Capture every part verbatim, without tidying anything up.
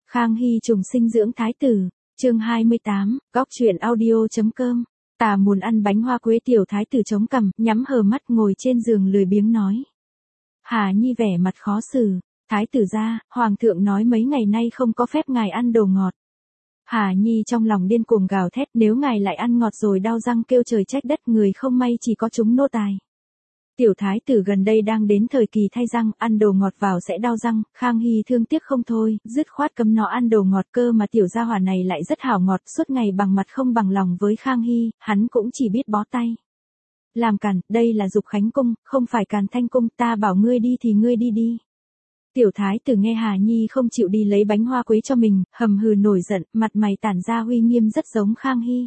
Khang Hy trùng sinh dưỡng thái tử, chương hai mươi tám, góc truyện audio.com. Ta muốn ăn bánh hoa quế. Tiểu thái tử chống cằm, nhắm hờ mắt ngồi trên giường lười biếng nói. Hà Nhi vẻ mặt khó xử, thái tử gia, hoàng thượng nói mấy ngày nay không có phép ngài ăn đồ ngọt. Hà Nhi trong lòng điên cuồng gào thét, nếu ngài lại ăn ngọt rồi đau răng kêu trời trách đất, người không may chỉ có chúng nô tài. Tiểu thái tử gần đây đang đến thời kỳ thay răng, ăn đồ ngọt vào sẽ đau răng, Khang Hy thương tiếc không thôi, dứt khoát cấm nó ăn đồ ngọt, cơ mà tiểu gia hỏa này lại rất hảo ngọt, suốt ngày bằng mặt không bằng lòng với Khang Hy, hắn cũng chỉ biết bó tay. Làm càn, đây là Dục Khánh cung, không phải Càn Thanh cung, ta bảo ngươi đi thì ngươi đi đi. Tiểu thái tử nghe Hà Nhi không chịu đi lấy bánh hoa quế cho mình, hầm hừ nổi giận, mặt mày tản ra uy nghiêm rất giống Khang Hy.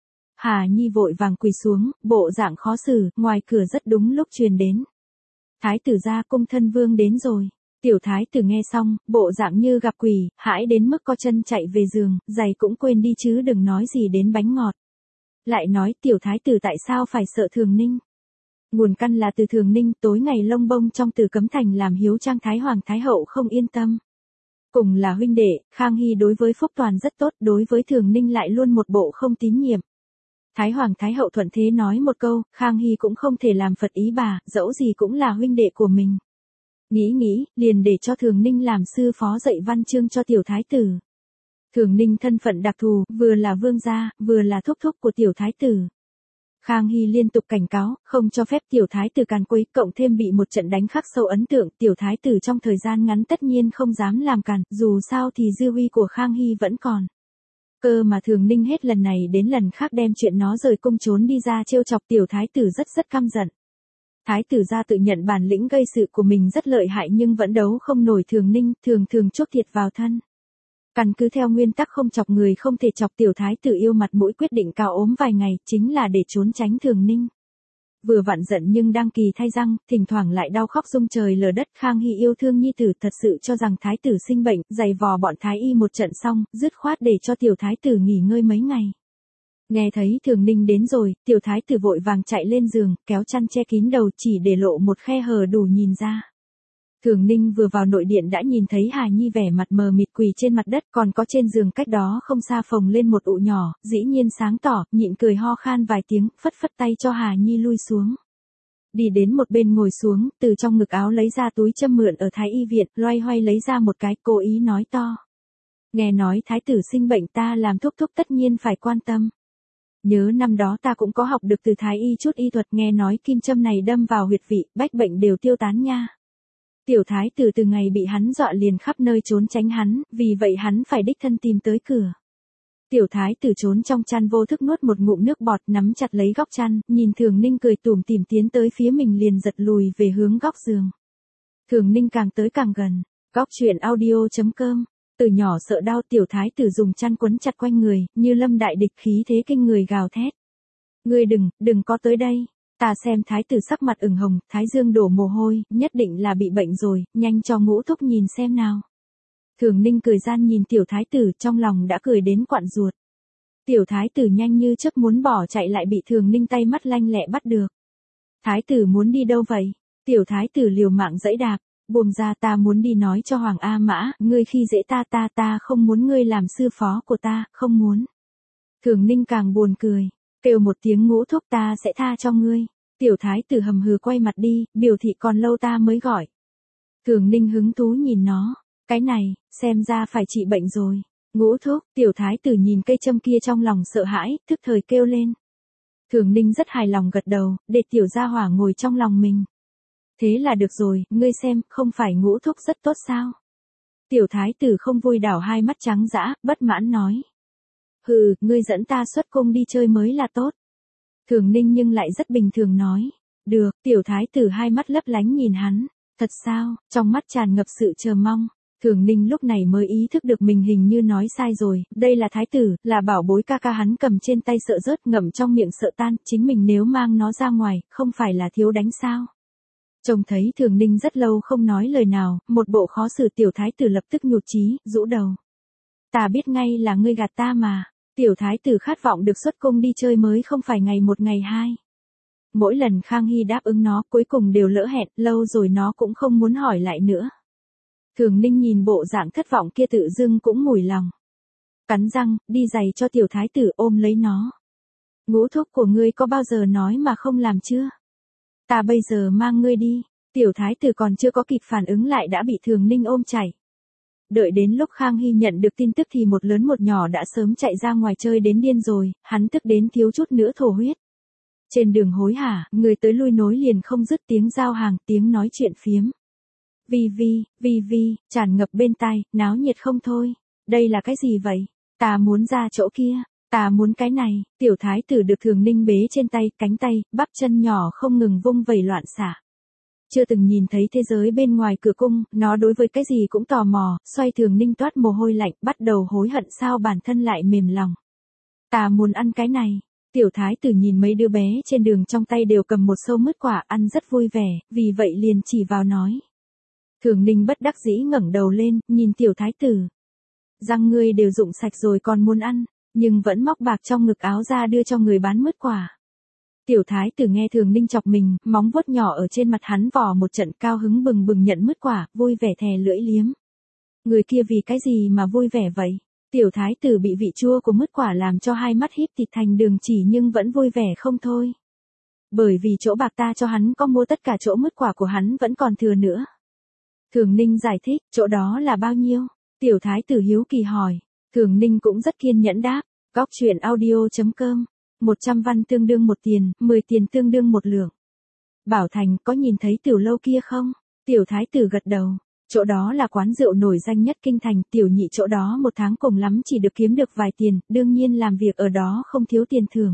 Hà Nhi vội vàng quỳ xuống, bộ dạng khó xử, ngoài cửa rất đúng lúc truyền đến. Thái tử gia, cung thân vương đến rồi. Tiểu thái tử nghe xong, bộ dạng như gặp quỷ, hãi đến mức co chân chạy về giường, giày cũng quên đi chứ đừng nói gì đến bánh ngọt. Lại nói tiểu thái tử tại sao phải sợ Thường Ninh. Nguồn căn là từ Thường Ninh, tối ngày lông bông trong Tử Cấm Thành làm hiếu trang thái hoàng thái hậu không yên tâm. Cùng là huynh đệ, Khang Hy đối với Phúc Toàn rất tốt, đối với Thường Ninh lại luôn một bộ không tín nhiệm. Thái hoàng thái hậu thuận thế nói một câu, Khang Hy cũng không thể làm phật ý bà, dẫu gì cũng là huynh đệ của mình. Nghĩ nghĩ, liền để cho Thường Ninh làm sư phó dạy văn chương cho tiểu thái tử. Thường Ninh thân phận đặc thù, vừa là vương gia, vừa là thúc thúc của tiểu thái tử. Khang Hy liên tục cảnh cáo, không cho phép tiểu thái tử càn quấy, cộng thêm bị một trận đánh khắc sâu ấn tượng, tiểu thái tử trong thời gian ngắn tất nhiên không dám làm càn, dù sao thì dư uy của Khang Hy vẫn còn. Cơ mà Thường Ninh hết lần này đến lần khác đem chuyện nó rời cung trốn đi ra trêu chọc tiểu thái tử rất rất căm giận. Thái tử gia tự nhận bản lĩnh gây sự của mình rất lợi hại nhưng vẫn đấu không nổi Thường Ninh, thường thường chuốc thiệt vào thân. Căn cứ theo nguyên tắc không chọc người không thể chọc, tiểu thái tử yêu mặt mũi quyết định cao ốm vài ngày, chính là để trốn tránh Thường Ninh. Vừa vặn giận nhưng đang kỳ thay răng, thỉnh thoảng lại đau khóc rung trời lở đất. Khang Hy yêu thương nhi tử, thật sự cho rằng thái tử sinh bệnh, giày vò bọn thái y một trận xong, dứt khoát để cho tiểu thái tử nghỉ ngơi mấy ngày. Nghe thấy Thường Ninh đến rồi, tiểu thái tử vội vàng chạy lên giường, kéo chăn che kín đầu, chỉ để lộ một khe hở đủ nhìn ra. Thường Ninh vừa vào nội điện đã nhìn thấy Hà Nhi vẻ mặt mờ mịt quỳ trên mặt đất, còn có trên giường cách đó không xa phồng lên một ụ nhỏ, dĩ nhiên sáng tỏ, nhịn cười ho khan vài tiếng, phất phất tay cho Hà Nhi lui xuống. Đi đến một bên ngồi xuống, từ trong ngực áo lấy ra túi châm mượn ở thái y viện, loay hoay lấy ra một cái, cố ý nói to. Nghe nói thái tử sinh bệnh, ta làm thúc thúc tất nhiên phải quan tâm. Nhớ năm đó ta cũng có học được từ thái y chút y thuật, nghe nói kim châm này đâm vào huyệt vị, bách bệnh đều tiêu tán nha. Tiểu thái tử từ ngày bị hắn dọa liền khắp nơi trốn tránh hắn, vì vậy hắn phải đích thân tìm tới cửa. Tiểu thái tử trốn trong chăn vô thức nuốt một ngụm nước bọt, nắm chặt lấy góc chăn, nhìn Thường Ninh cười tủm tỉm tiến tới phía mình liền giật lùi về hướng góc giường. Thường Ninh càng tới càng gần. Góc truyện audio.com. Từ nhỏ sợ đau, tiểu thái tử dùng chăn quấn chặt quanh người, như lâm đại địch, khí thế kinh người gào thét. Ngươi đừng, đừng có tới đây. Ta xem thái tử sắc mặt ửng hồng, thái dương đổ mồ hôi, nhất định là bị bệnh rồi, nhanh cho ngũ thúc nhìn xem nào. Thường Ninh cười gian nhìn tiểu thái tử, trong lòng đã cười đến quặn ruột. Tiểu thái tử nhanh như chớp muốn bỏ chạy lại bị Thường Ninh tay mắt lanh lẹ bắt được. Thái tử muốn đi đâu vậy? Tiểu thái tử liều mạng giãy đạp, buông ra, ta muốn đi nói cho Hoàng A Mã, ngươi khi dễ ta ta ta không muốn ngươi làm sư phó của ta, không muốn. Thường Ninh càng buồn cười, kêu một tiếng ngũ thúc ta sẽ tha cho ngươi. Tiểu thái tử hầm hừ quay mặt đi, biểu thị còn lâu ta mới gọi. Thường Ninh hứng thú nhìn nó, cái này, xem ra phải trị bệnh rồi. Ngũ thúc, tiểu thái tử nhìn cây châm kia trong lòng sợ hãi, thức thời kêu lên. Thường Ninh rất hài lòng gật đầu, để tiểu gia hỏa ngồi trong lòng mình. Thế là được rồi, ngươi xem, không phải ngũ thúc rất tốt sao? Tiểu thái tử không vui đảo hai mắt trắng dã, bất mãn nói. Hừ, ngươi dẫn ta xuất cung đi chơi mới là tốt. Thường Ninh nhưng lại rất bình thường nói. Được, tiểu thái tử hai mắt lấp lánh nhìn hắn. Thật sao, trong mắt tràn ngập sự chờ mong. Thường Ninh lúc này mới ý thức được mình hình như nói sai rồi, đây là thái tử, là bảo bối ca ca hắn cầm trên tay sợ rớt, ngậm trong miệng sợ tan, chính mình nếu mang nó ra ngoài, không phải là thiếu đánh sao. Trông thấy Thường Ninh rất lâu không nói lời nào, một bộ khó xử, tiểu thái tử lập tức nhụt chí, rũ đầu. Ta biết ngay là ngươi gạt ta mà. Tiểu thái tử khát vọng được xuất cung đi chơi mới không phải ngày một ngày hai. Mỗi lần Khang Hy đáp ứng nó, cuối cùng đều lỡ hẹn, lâu rồi nó cũng không muốn hỏi lại nữa. Thường Ninh nhìn bộ dạng thất vọng kia tự dưng cũng mủi lòng. Cắn răng, đi giày cho tiểu thái tử ôm lấy nó. Ngũ thúc của ngươi có bao giờ nói mà không làm chưa? Ta bây giờ mang ngươi đi. Tiểu thái tử còn chưa có kịp phản ứng lại đã bị Thường Ninh ôm chạy. Đợi đến lúc Khang Hy nhận được tin tức thì một lớn một nhỏ đã sớm chạy ra ngoài chơi đến điên rồi, hắn tức đến thiếu chút nữa thổ huyết. Trên đường hối hả, người tới lui nối liền không dứt tiếng giao hàng, tiếng nói chuyện phiếm. Vi vi, vi vi, tràn ngập bên tai, náo nhiệt không thôi. Đây là cái gì vậy? Ta muốn ra chỗ kia, ta muốn cái này. Tiểu thái tử được Thường Ninh bế trên tay, cánh tay, bắp chân nhỏ không ngừng vung vẩy loạn xạ. Chưa từng nhìn thấy thế giới bên ngoài cửa cung, nó đối với cái gì cũng tò mò, xoay Thường Ninh toát mồ hôi lạnh, bắt đầu hối hận sao bản thân lại mềm lòng. Ta muốn ăn cái này. Tiểu thái tử nhìn mấy đứa bé trên đường trong tay đều cầm một sâu mứt quả ăn rất vui vẻ, vì vậy liền chỉ vào nói. Thường Ninh bất đắc dĩ ngẩng đầu lên, nhìn tiểu thái tử. Răng ngươi đều rụng sạch rồi còn muốn ăn, nhưng vẫn móc bạc trong ngực áo ra đưa cho người bán mứt quả. Tiểu thái tử nghe Thường Ninh chọc mình, móng vuốt nhỏ ở trên mặt hắn vò một trận cao hứng bừng bừng nhận mứt quả, vui vẻ thè lưỡi liếm. Người kia vì cái gì mà vui vẻ vậy? Tiểu thái tử bị vị chua của mứt quả làm cho hai mắt híp thịt thành đường chỉ nhưng vẫn vui vẻ không thôi. Bởi vì chỗ bạc ta cho hắn có mua tất cả chỗ mứt quả của hắn vẫn còn thừa nữa. Thường Ninh giải thích, chỗ đó là bao nhiêu? Tiểu thái tử hiếu kỳ hỏi. Thường Ninh cũng rất kiên nhẫn đáp. Góc truyện audio.com một trăm văn tương đương một tiền, mười tiền tương đương một lượng. Bảo Thành có nhìn thấy tiểu lâu kia không? Tiểu thái tử gật đầu. Chỗ đó là quán rượu nổi danh nhất kinh thành, tiểu nhị chỗ đó một tháng cùng lắm chỉ được kiếm được vài tiền, đương nhiên làm việc ở đó không thiếu tiền thưởng.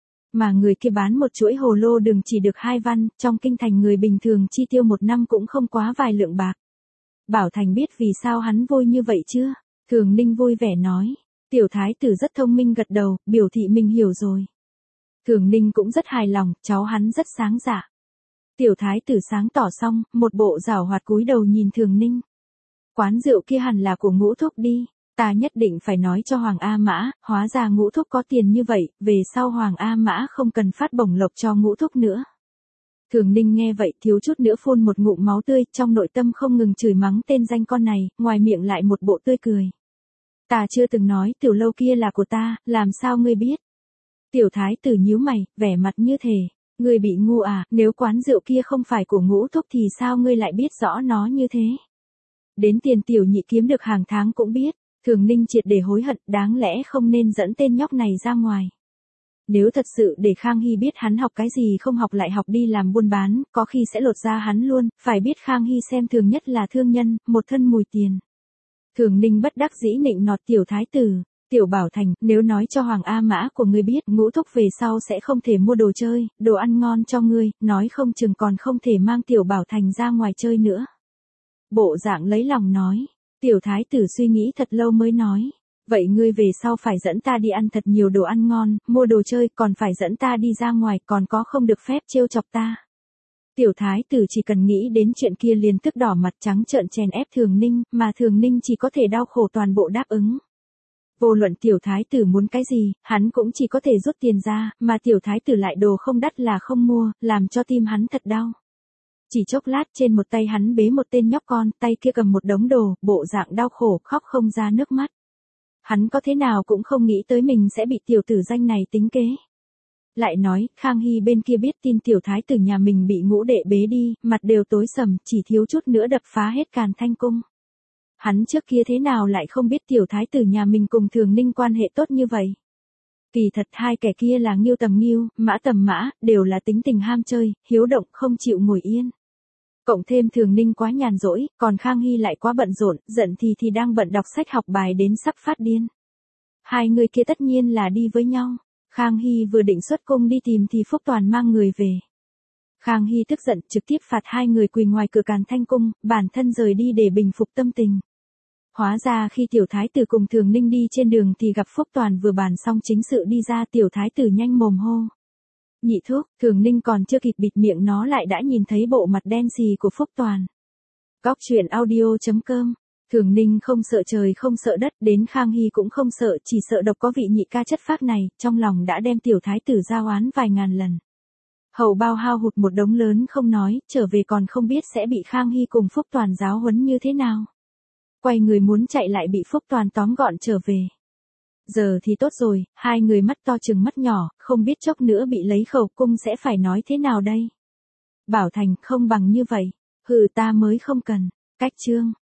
Mà người kia bán một chuỗi hồ lô đường chỉ được hai văn, trong kinh thành người bình thường chi tiêu một năm cũng không quá vài lượng bạc. Bảo Thành biết vì sao hắn vui như vậy chưa? Thường Ninh vui vẻ nói. Tiểu thái tử rất thông minh gật đầu, biểu thị mình hiểu rồi. Thường Ninh cũng rất hài lòng, cháu hắn rất sáng dạ. Tiểu thái tử sáng tỏ xong, một bộ giảo hoạt cúi đầu nhìn Thường Ninh. Quán rượu kia hẳn là của Ngũ thúc đi, ta nhất định phải nói cho Hoàng A Mã, hóa ra Ngũ thúc có tiền như vậy, về sau Hoàng A Mã không cần phát bổng lộc cho Ngũ thúc nữa. Thường Ninh nghe vậy thiếu chút nữa phun một ngụm máu tươi, trong nội tâm không ngừng chửi mắng tên danh con này, ngoài miệng lại một bộ tươi cười. Ta chưa từng nói tiểu lâu kia là của ta, làm sao ngươi biết? Tiểu thái tử nhíu mày, vẻ mặt như thể, ngươi bị ngu à, nếu quán rượu kia không phải của Ngũ thúc thì sao ngươi lại biết rõ nó như thế? Đến tiền tiểu nhị kiếm được hàng tháng cũng biết, Thường Ninh triệt để hối hận, đáng lẽ không nên dẫn tên nhóc này ra ngoài. Nếu thật sự để Khang Hy biết hắn học cái gì không học lại học đi làm buôn bán, có khi sẽ lột ra hắn luôn, phải biết Khang Hy xem thường nhất là thương nhân, một thân mùi tiền. Thường Ninh bất đắc dĩ nịnh nọt tiểu thái tử, tiểu Bảo Thành, nếu nói cho Hoàng A Mã của ngươi biết, Ngũ thúc về sau sẽ không thể mua đồ chơi, đồ ăn ngon cho ngươi, nói không chừng còn không thể mang tiểu Bảo Thành ra ngoài chơi nữa. Bộ dạng lấy lòng nói, tiểu thái tử suy nghĩ thật lâu mới nói, vậy ngươi về sau phải dẫn ta đi ăn thật nhiều đồ ăn ngon, mua đồ chơi, còn phải dẫn ta đi ra ngoài, còn có không được phép trêu chọc ta. Tiểu thái tử chỉ cần nghĩ đến chuyện kia liền tức đỏ mặt trắng trợn chèn ép Thường Ninh, mà Thường Ninh chỉ có thể đau khổ toàn bộ đáp ứng. Vô luận tiểu thái tử muốn cái gì, hắn cũng chỉ có thể rút tiền ra, mà tiểu thái tử lại đồ không đắt là không mua, làm cho tim hắn thật đau. Chỉ chốc lát trên một tay hắn bế một tên nhóc con, tay kia cầm một đống đồ, bộ dạng đau khổ, khóc không ra nước mắt. Hắn có thế nào cũng không nghĩ tới mình sẽ bị tiểu tử danh này tính kế. Lại nói, Khang Hy bên kia biết tin tiểu thái tử nhà mình bị Ngũ đệ bế đi, mặt đều tối sầm, chỉ thiếu chút nữa đập phá hết Càn Thanh cung. Hắn trước kia thế nào lại không biết tiểu thái tử nhà mình cùng Thường Ninh quan hệ tốt như vậy. Kỳ thật hai kẻ kia là Nghiêu tầm Nghiêu, Mã tầm Mã, đều là tính tình ham chơi, hiếu động, không chịu ngồi yên. Cộng thêm Thường Ninh quá nhàn rỗi, còn Khang Hy lại quá bận rộn, giận thì thì đang bận đọc sách học bài đến sắp phát điên. Hai người kia tất nhiên là đi với nhau. Khang Hy vừa định xuất cung đi tìm thì Phúc Toàn mang người về. Khang Hy tức giận trực tiếp phạt hai người quỳ ngoài cửa Càn Thanh cung, bản thân rời đi để bình phục tâm tình. Hóa ra khi tiểu thái tử cùng Thường Ninh đi trên đường thì gặp Phúc Toàn vừa bàn xong chính sự đi ra, tiểu thái tử nhanh mồm hô. Nhị thúc, Thường Ninh còn chưa kịp bịt miệng nó lại đã nhìn thấy bộ mặt đen xì của Phúc Toàn. Góc truyện audio.com Thường Ninh không sợ trời không sợ đất, đến Khang Hy cũng không sợ, chỉ sợ độc có vị nhị ca chất phác này, trong lòng đã đem tiểu thái tử giao oán vài ngàn lần. Hầu bao hao hụt một đống lớn không nói, trở về còn không biết sẽ bị Khang Hy cùng Phúc Toàn giáo huấn như thế nào. Quay người muốn chạy lại bị Phúc Toàn tóm gọn trở về. Giờ thì tốt rồi, hai người mắt to chừng mắt nhỏ, không biết chốc nữa bị lấy khẩu cung sẽ phải nói thế nào đây. Bảo Thành không bằng như vậy, hừ ta mới không cần, cách chương.